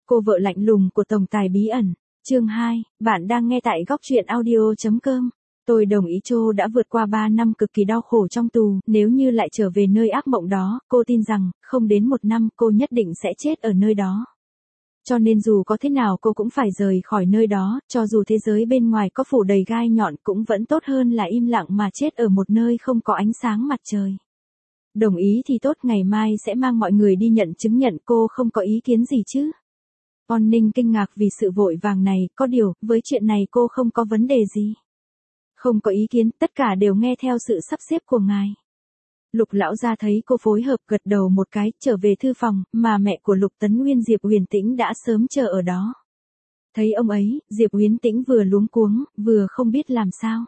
Cô vợ lạnh lùng của tổng tài bí ẩn. Chương 2, bạn đang nghe tại góc truyện audio.com. Tôi đồng ý Cho đã vượt qua 3 năm cực kỳ đau khổ trong tù, nếu như lại trở về nơi ác mộng đó, cô tin rằng, không đến 1 năm cô nhất định sẽ chết ở nơi đó. Cho nên dù có thế nào cô cũng phải rời khỏi nơi đó, cho dù thế giới bên ngoài có phủ đầy gai nhọn cũng vẫn tốt hơn là im lặng mà chết ở một nơi không có ánh sáng mặt trời. Đồng ý thì tốt, ngày mai sẽ mang mọi người đi nhận chứng nhận, cô không có ý kiến gì chứ? Ôn Ninh kinh ngạc vì sự vội vàng này, có điều, với chuyện này cô không có vấn đề gì. Không có ý kiến, tất cả đều nghe theo sự sắp xếp của ngài. Lục lão gia thấy cô phối hợp gật đầu một cái, trở về thư phòng, mà mẹ của Lục Tấn Nguyên Diệp Huyền Tĩnh đã sớm chờ ở đó. Thấy ông ấy, Diệp Huyền Tĩnh vừa luống cuống, vừa không biết làm sao.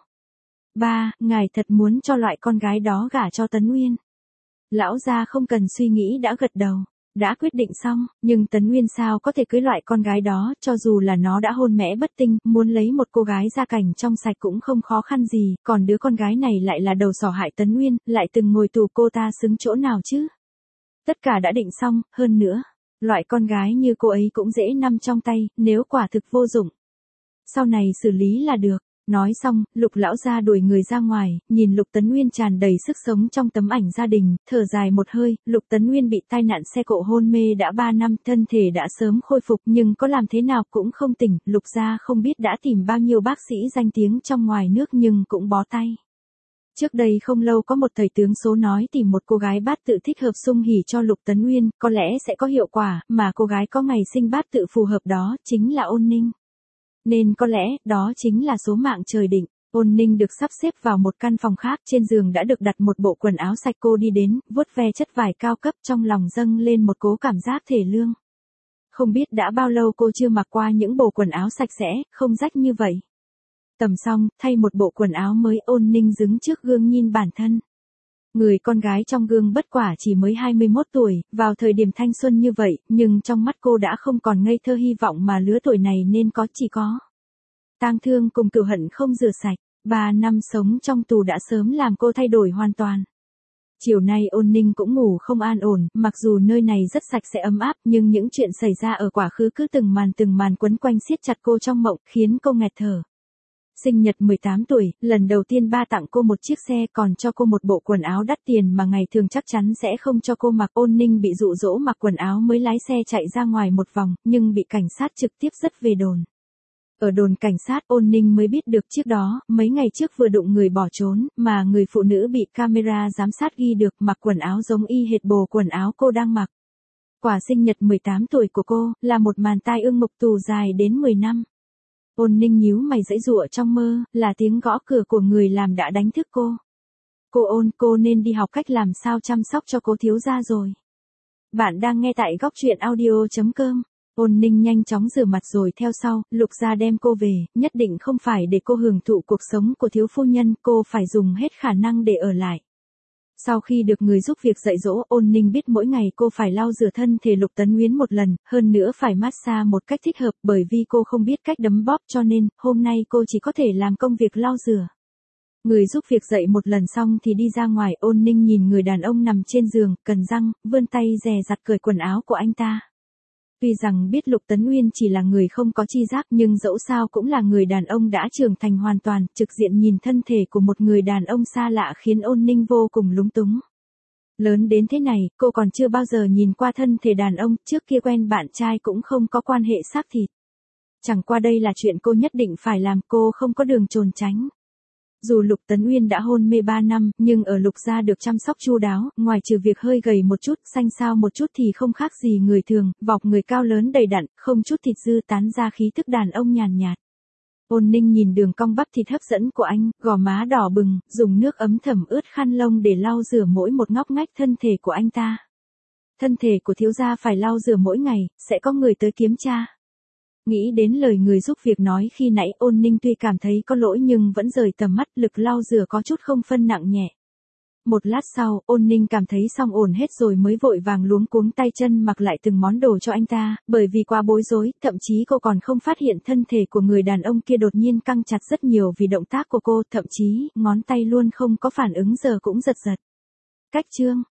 Ba, ngài thật muốn cho loại con gái đó gả cho Tấn Nguyên. Lão gia không cần suy nghĩ đã gật đầu. Đã quyết định xong, nhưng Tấn Nguyên sao có thể cưới loại con gái đó, cho dù là nó đã hôn mẽ bất tinh, muốn lấy một cô gái gia cảnh trong sạch cũng không khó khăn gì, còn đứa con gái này lại là đầu sỏ hại Tấn Nguyên, lại từng ngồi tù, cô ta xứng chỗ nào chứ? Tất cả đã định xong, hơn nữa, loại con gái như cô ấy cũng dễ nằm trong tay, nếu quả thực vô dụng. Sau này xử lý là được. Nói xong, Lục lão gia đuổi người ra ngoài, nhìn Lục Tấn Nguyên tràn đầy sức sống trong tấm ảnh gia đình, thở dài một hơi. Lục Tấn Nguyên bị tai nạn xe cộ hôn mê đã 3 năm, thân thể đã sớm khôi phục nhưng có làm thế nào cũng không tỉnh. Lục gia không biết đã tìm bao nhiêu bác sĩ danh tiếng trong ngoài nước nhưng cũng bó tay. Trước đây không lâu có một thầy tướng số nói tìm một cô gái bát tự thích hợp xung hỉ cho Lục Tấn Nguyên, có lẽ sẽ có hiệu quả, mà cô gái có ngày sinh bát tự phù hợp đó chính là Ôn Ninh. Nên có lẽ, đó chính là số mạng trời định. Ôn Ninh được sắp xếp vào một căn phòng khác, trên giường đã được đặt một bộ quần áo sạch, cô đi đến, vuốt ve chất vải cao cấp, trong lòng dâng lên một cố cảm giác thể lương. Không biết đã bao lâu cô chưa mặc qua những bộ quần áo sạch sẽ, không rách như vậy. Tầm xong, thay một bộ quần áo mới, Ôn Ninh đứng trước gương nhìn bản thân. Người con gái trong gương bất quả chỉ mới 21 tuổi, vào thời điểm thanh xuân như vậy, nhưng trong mắt cô đã không còn ngây thơ hy vọng mà lứa tuổi này nên có, chỉ có tang thương cùng cừu hận không rửa sạch. 3 năm sống trong tù đã sớm làm cô thay đổi hoàn toàn. Chiều nay Ôn Ninh cũng ngủ không an ổn, mặc dù nơi này rất sạch sẽ ấm áp nhưng những chuyện xảy ra ở quá khứ cứ từng màn quấn quanh siết chặt cô trong mộng, khiến cô nghẹt thở. Sinh nhật 18 tuổi, lần đầu tiên ba tặng cô một chiếc xe, còn cho cô một bộ quần áo đắt tiền mà ngày thường chắc chắn sẽ không cho cô mặc. Ôn Ninh bị dụ dỗ mặc quần áo mới lái xe chạy ra ngoài một vòng, nhưng bị cảnh sát trực tiếp dất về đồn. Ở đồn cảnh sát, Ôn Ninh mới biết được trước đó, mấy ngày trước vừa đụng người bỏ trốn, mà người phụ nữ bị camera giám sát ghi được mặc quần áo giống y hệt bộ quần áo cô đang mặc. Quả sinh nhật 18 tuổi của cô, là một màn tai ương ngục tù dài đến 10 năm. Ôn Ninh nhíu mày giãy giụa trong mơ, là tiếng gõ cửa của người làm đã đánh thức cô. Cô nên đi học cách làm sao chăm sóc cho cố thiếu gia rồi. Bạn đang nghe tại góc truyện audio.com. Ôn Ninh nhanh chóng rửa mặt rồi theo sau, Lục gia đem cô về, nhất định không phải để cô hưởng thụ cuộc sống của thiếu phu nhân, cô phải dùng hết khả năng để ở lại. Sau khi được người giúp việc dạy dỗ, Ôn Ninh biết mỗi ngày cô phải lau rửa thân thể Lục Tấn Nguyên một lần, hơn nữa phải massage một cách thích hợp, bởi vì cô không biết cách đấm bóp cho nên, hôm nay cô chỉ có thể làm công việc lau rửa. Người giúp việc dạy một lần xong thì đi ra ngoài. Ôn Ninh nhìn người đàn ông nằm trên giường, cần răng, vươn tay dè dặt cởi quần áo của anh ta. Tuy rằng biết Lục Tấn Nguyên chỉ là người không có chi giác nhưng dẫu sao cũng là người đàn ông đã trưởng thành hoàn toàn, trực diện nhìn thân thể của một người đàn ông xa lạ khiến Ôn Ninh vô cùng lúng túng. Lớn đến thế này, cô còn chưa bao giờ nhìn qua thân thể đàn ông, trước kia quen bạn trai cũng không có quan hệ xác thịt. Chẳng qua đây là chuyện cô nhất định phải làm, cô không có đường trốn tránh. Dù Lục Tấn Nguyên đã hôn mê 3 năm, nhưng ở Lục gia được chăm sóc chu đáo, ngoài trừ việc hơi gầy một chút, xanh xao một chút thì không khác gì người thường, vóc người cao lớn đầy đặn, không chút thịt dư tán ra khí thức đàn ông nhàn nhạt. Ôn Ninh nhìn đường cong bắp thịt hấp dẫn của anh, gò má đỏ bừng, dùng nước ấm thẩm ướt khăn lông để lau rửa mỗi một ngóc ngách thân thể của anh ta. Thân thể của thiếu gia phải lau rửa mỗi ngày, sẽ có người tới kiểm tra. Nghĩ đến lời người giúp việc nói khi nãy, Ôn Ninh tuy cảm thấy có lỗi nhưng vẫn rời tầm mắt, lực lau rửa có chút không phân nặng nhẹ. Một lát sau, Ôn Ninh cảm thấy xong ổn hết rồi mới vội vàng luống cuống tay chân mặc lại từng món đồ cho anh ta, bởi vì quá bối rối, thậm chí cô còn không phát hiện thân thể của người đàn ông kia đột nhiên căng chặt rất nhiều vì động tác của cô, thậm chí, ngón tay luôn không có phản ứng giờ cũng giật giật. Cách chương